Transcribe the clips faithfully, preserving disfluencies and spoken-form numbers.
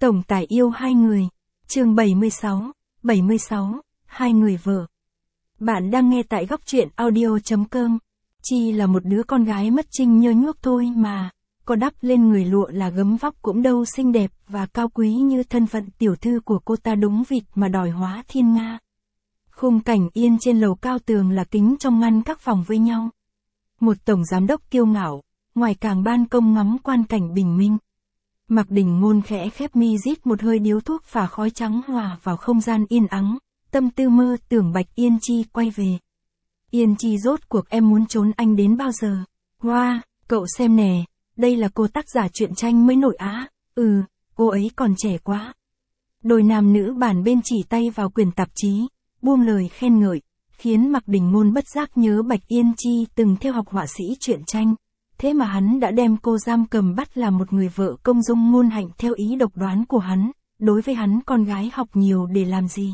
Tổng tài yêu hai người. Chương bảy mươi sáu, bảy mươi sáu, hai người vợ. Bạn đang nghe tại góc truyện audio chấm com. Chi là một đứa con gái mất trinh nhơ nhuốc thôi mà, có đắp lên người lụa là gấm vóc cũng đâu xinh đẹp và cao quý như thân phận tiểu thư của cô ta đúng vịt mà đòi hóa thiên nga. Khung cảnh yên trên lầu cao tường là kính trong ngăn các phòng với nhau. Một tổng giám đốc kiêu ngạo, ngoài càng ban công ngắm quan cảnh bình minh. Mạc Đình Ngôn khẽ khép mi rít một hơi điếu thuốc phả khói trắng hòa vào không gian yên ắng, tâm tư mơ tưởng Bạch Yên Chi quay về. Yên Chi rốt cuộc em muốn trốn anh đến bao giờ? Wow, cậu xem nè, đây là cô tác giả truyện tranh mới nổi á, ừ, cô ấy còn trẻ quá. Đôi nam nữ bàn bên chỉ tay vào quyển tạp chí, buông lời khen ngợi, khiến Mạc Đình Ngôn bất giác nhớ Bạch Yên Chi từng theo học họa sĩ truyện tranh. Thế mà hắn đã đem cô giam cầm bắt làm một người vợ công dung ngôn hạnh theo ý độc đoán của hắn, đối với hắn con gái học nhiều để làm gì?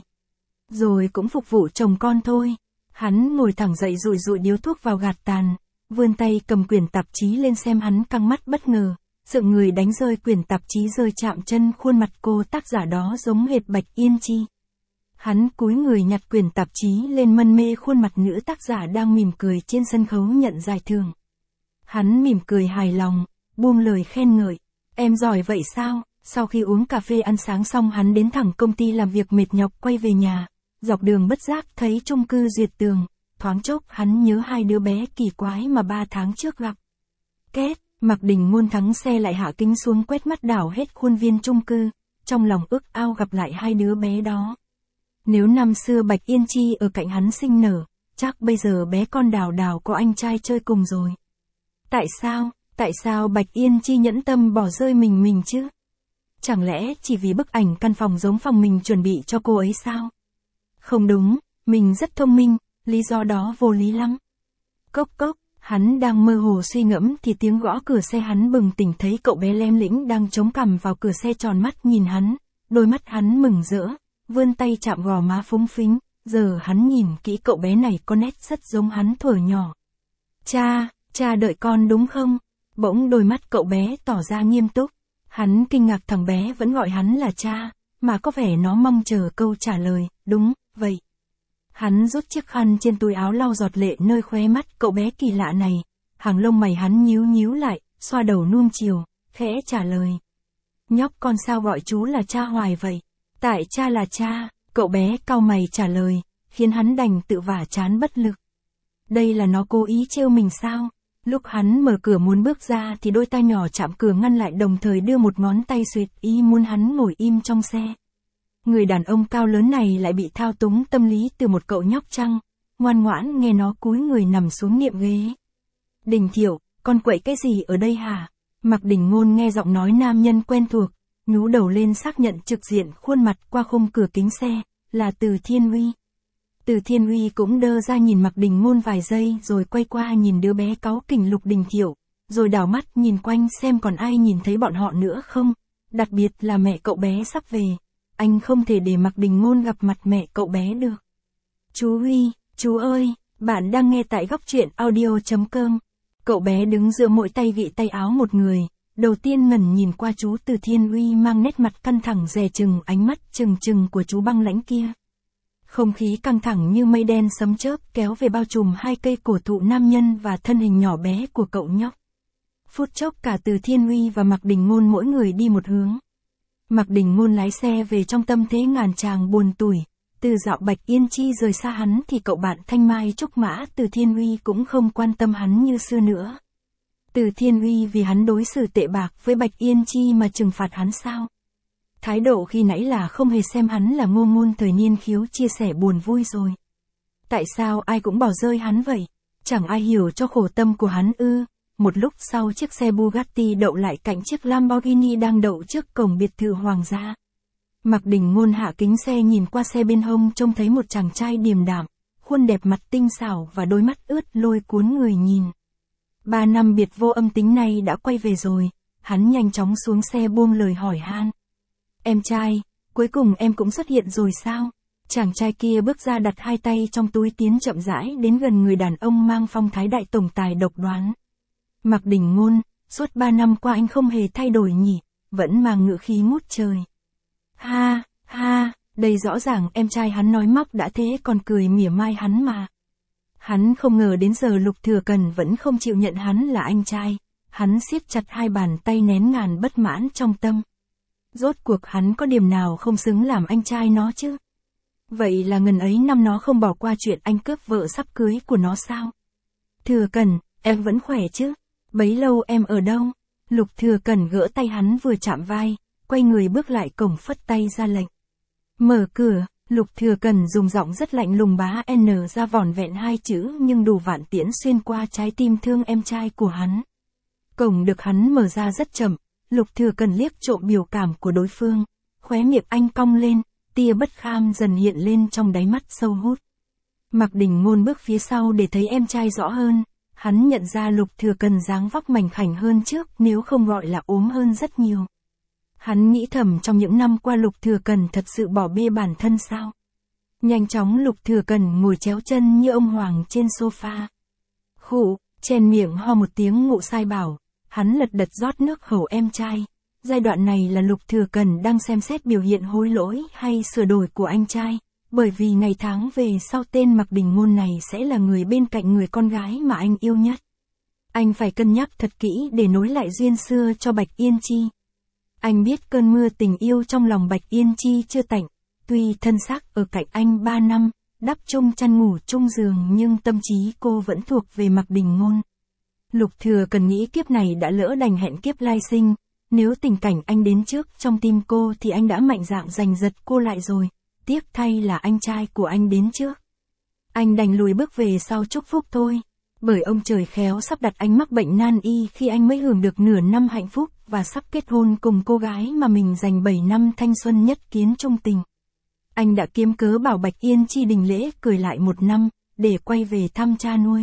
Rồi cũng phục vụ chồng con thôi. Hắn ngồi thẳng dậy rụi rụi điếu thuốc vào gạt tàn, vươn tay cầm quyển tạp chí lên xem. Hắn căng mắt bất ngờ, sượng người đánh rơi quyển tạp chí rơi chạm chân khuôn mặt cô tác giả đó giống hệt Bạch Yên Chi. Hắn cúi người nhặt quyển tạp chí lên mân mê khuôn mặt nữ tác giả đang mỉm cười trên sân khấu nhận giải thưởng. Hắn mỉm cười hài lòng, buông lời khen ngợi. Em giỏi vậy sao? Sau khi uống cà phê ăn sáng xong hắn đến thẳng công ty làm việc mệt nhọc quay về nhà. Dọc đường bất giác thấy chung cư Duyệt Tường, thoáng chốc hắn nhớ hai đứa bé kỳ quái mà ba tháng trước gặp. Két, Mạc Đình Ngôn thắng xe lại hạ kính xuống quét mắt đảo hết khuôn viên chung cư, trong lòng ước ao gặp lại hai đứa bé đó. Nếu năm xưa Bạch Yên Chi ở cạnh hắn sinh nở, chắc bây giờ bé con Đào Đào có anh trai chơi cùng rồi. Tại sao, tại sao Bạch Yên Chi nhẫn tâm bỏ rơi mình mình chứ? Chẳng lẽ chỉ vì bức ảnh căn phòng giống phòng mình chuẩn bị cho cô ấy sao? Không đúng, mình rất thông minh, lý do đó vô lý lắm. Cốc cốc, hắn đang mơ hồ suy ngẫm thì tiếng gõ cửa xe. Hắn bừng tỉnh thấy cậu bé lem lĩnh đang chống cằm vào cửa xe tròn mắt nhìn hắn, đôi mắt hắn mừng rỡ, vươn tay chạm gò má phúng phính, giờ hắn nhìn kỹ cậu bé này có nét rất giống hắn thuở nhỏ. Cha, cha đợi con đúng không? Bỗng đôi mắt cậu bé tỏ ra nghiêm túc, hắn kinh ngạc thằng bé vẫn gọi hắn là cha, mà có vẻ nó mong chờ câu trả lời, đúng, vậy. Hắn rút chiếc khăn trên túi áo lau giọt lệ nơi khóe mắt cậu bé kỳ lạ này, hàng lông mày hắn nhíu nhíu lại, xoa đầu nuông chiều, khẽ trả lời. Nhóc con sao gọi chú là cha hoài vậy? Tại cha là cha, cậu bé cau mày trả lời, khiến hắn đành tự vả trán bất lực. Đây là nó cố ý trêu mình sao? Lúc hắn mở cửa muốn bước ra thì đôi tay nhỏ chạm cửa ngăn lại, đồng thời đưa một ngón tay xuỵt ý muốn hắn ngồi im trong xe. Người đàn ông cao lớn này lại bị thao túng tâm lý từ một cậu nhóc trăng, ngoan ngoãn nghe nó cúi người nằm xuống niệm ghế. Đình Thiệu, con quậy cái gì ở đây hả? Mạc Đình Ngôn nghe giọng nói nam nhân quen thuộc, nhú đầu lên xác nhận trực diện khuôn mặt qua khung cửa kính xe, là Từ Thiên Uy. Từ Thiên Uy cũng đơ ra nhìn Mạc Đình Ngôn vài giây rồi quay qua nhìn đứa bé cáu kỉnh Lục Đình Thiệu, rồi đảo mắt nhìn quanh xem còn ai nhìn thấy bọn họ nữa không, đặc biệt là mẹ cậu bé sắp về. Anh không thể để Mạc Đình Ngôn gặp mặt mẹ cậu bé được. Chú Uy, chú ơi, bạn đang nghe tại góc truyện audio chấm com. Cậu bé đứng giữa mỗi tay vị tay áo một người, đầu tiên ngẩn nhìn qua chú Từ Thiên Uy mang nét mặt căng thẳng dè chừng ánh mắt chừng chừng của chú băng lãnh kia. Không khí căng thẳng như mây đen sấm chớp kéo về bao trùm hai cây cổ thụ nam nhân và thân hình nhỏ bé của cậu nhóc. Phút chốc cả Từ Thiên Uy và Mạc Đình Ngôn mỗi người đi một hướng. Mạc Đình Ngôn lái xe về trong tâm thế ngàn tràng buồn tủi, từ dạo Bạch Yên Chi rời xa hắn thì cậu bạn thanh mai trúc mã Từ Thiên Uy cũng không quan tâm hắn như xưa nữa. Từ Thiên Uy vì hắn đối xử tệ bạc với Bạch Yên Chi mà trừng phạt hắn sao? Thái độ khi nãy là không hề xem hắn là ngô ngôn thời niên khiếu chia sẻ buồn vui rồi. Tại sao ai cũng bỏ rơi hắn vậy? Chẳng ai hiểu cho khổ tâm của hắn ư? Một lúc sau chiếc xe Bugatti đậu lại cạnh chiếc Lamborghini đang đậu trước cổng biệt thự hoàng gia. Mạc Đình Ngôn hạ kính xe nhìn qua xe bên hông trông thấy một chàng trai điềm đạm, khuôn đẹp mặt tinh xảo và đôi mắt ướt lôi cuốn người nhìn. Ba năm biệt vô âm tính này đã quay về rồi, hắn nhanh chóng xuống xe buông lời hỏi han. Em trai, cuối cùng em cũng xuất hiện rồi sao? Chàng trai kia bước ra đặt hai tay trong túi tiến chậm rãi đến gần người đàn ông mang phong thái đại tổng tài độc đoán. Mạc Đình Ngôn, suốt ba năm qua anh không hề thay đổi nhỉ, vẫn mang ngữ khí ngút trời. Đây rõ ràng em trai hắn nói móc đã thế còn cười mỉa mai hắn mà. Hắn không ngờ đến giờ Lục Thừa Cần vẫn không chịu nhận hắn là anh trai. Hắn siết chặt hai bàn tay nén ngàn bất mãn trong tâm. Rốt cuộc hắn có điểm nào không xứng làm anh trai nó chứ? Vậy là ngần ấy năm nó không bỏ qua chuyện anh cướp vợ sắp cưới của nó sao? Thừa Cần, em vẫn khỏe chứ? Bấy lâu em ở đâu? Lục Thừa Cần gỡ tay hắn vừa chạm vai, quay người bước lại cổng phất tay ra lệnh. Mở cửa, Lục Thừa Cần dùng giọng rất lạnh lùng bá N ra vỏn vẹn hai chữ nhưng đủ vạn tiễn xuyên qua trái tim thương em trai của hắn. Cổng được hắn mở ra rất chậm, Lục Thừa Cần liếc trộm biểu cảm của đối phương, khóe miệng anh cong lên, tia bất kham dần hiện lên trong đáy mắt sâu hút. Mạc Đình Ngôn bước phía sau để thấy em trai rõ hơn, hắn nhận ra Lục Thừa Cần dáng vóc mảnh khảnh hơn trước nếu không gọi là ốm hơn rất nhiều. Hắn nghĩ thầm trong những năm qua Lục Thừa Cần thật sự bỏ bê bản thân sao? Nhanh chóng Lục Thừa Cần ngồi chéo chân như ông hoàng trên sofa. Khụ, chen miệng ho một tiếng ngụ sai bảo, hắn lật đật rót nước hầu em trai. Giai đoạn này là Lục Thừa Cần đang xem xét biểu hiện hối lỗi hay sửa đổi của anh trai, bởi vì ngày tháng về sau tên Mạc Đình Ngôn này sẽ là người bên cạnh người con gái mà anh yêu nhất. Anh phải cân nhắc thật kỹ để nối lại duyên xưa cho Bạch Yên Chi. Anh biết cơn mưa tình yêu trong lòng Bạch Yên Chi chưa tạnh, tuy thân xác ở cạnh anh ba năm, đắp chung chăn ngủ chung giường nhưng tâm trí cô vẫn thuộc về Mạc Đình Ngôn. Lục Thừa Cần nghĩ kiếp này đã lỡ đành hẹn kiếp lai sinh, nếu tình cảnh anh đến trước trong tim cô thì anh đã mạnh dạn giành giật cô lại rồi, tiếc thay là anh trai của anh đến trước. Anh đành lùi bước về sau chúc phúc thôi, bởi ông trời khéo sắp đặt anh mắc bệnh nan y khi anh mới hưởng được nửa năm hạnh phúc và sắp kết hôn cùng cô gái mà mình dành bảy năm thanh xuân nhất kiến chung tình. Anh đã kiếm cớ bảo Bạch Yên Chi đình lễ cười lại một năm, để quay về thăm cha nuôi.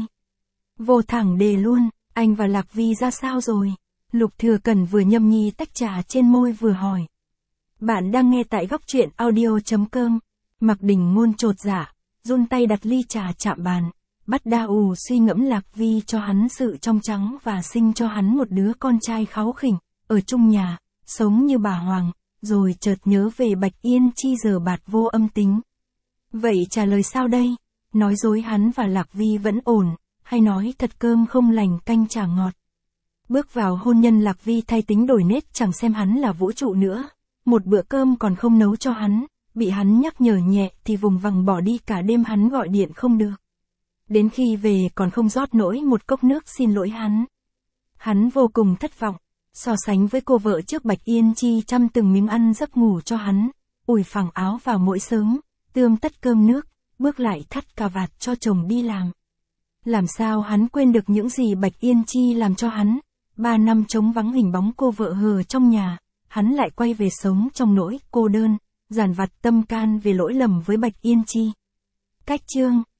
Vô thẳng đề luôn, anh và Lạc Vi ra sao rồi? Lục Thừa Cần vừa nhâm nhi tách trà trên môi vừa hỏi. Bạn đang nghe tại góc truyện audio chấm com. Mạc Đình Ngôn chột dạ, run tay đặt ly trà chạm bàn, bắt đa ù suy ngẫm Lạc Vi cho hắn sự trong trắng và sinh cho hắn một đứa con trai kháu khỉnh, ở chung nhà, sống như bà Hoàng, rồi chợt nhớ về Bạch Yên Chi giờ bạt vô âm tính. Vậy trả lời sao đây? Nói dối hắn và Lạc Vi vẫn ổn, hay nói thật cơm không lành canh chả ngọt? Bước vào hôn nhân Lạc Vi thay tính đổi nết chẳng xem hắn là vũ trụ nữa, một bữa cơm còn không nấu cho hắn, bị hắn nhắc nhở nhẹ thì vùng vằng bỏ đi cả đêm hắn gọi điện không được. Đến khi về còn không rót nổi một cốc nước xin lỗi hắn. Hắn vô cùng thất vọng, so sánh với cô vợ trước Bạch Yên Chi chăm từng miếng ăn giấc ngủ cho hắn, ủi phẳng áo vào mỗi sớm, tươm tất cơm nước, bước lại thắt cà vạt cho chồng đi làm. Làm sao hắn quên được những gì Bạch Yên Chi làm cho hắn? Ba năm trống vắng hình bóng cô vợ hờ trong nhà, hắn lại quay về sống trong nỗi cô đơn, dằn vặt tâm can vì lỗi lầm với Bạch Yên Chi. Cách chương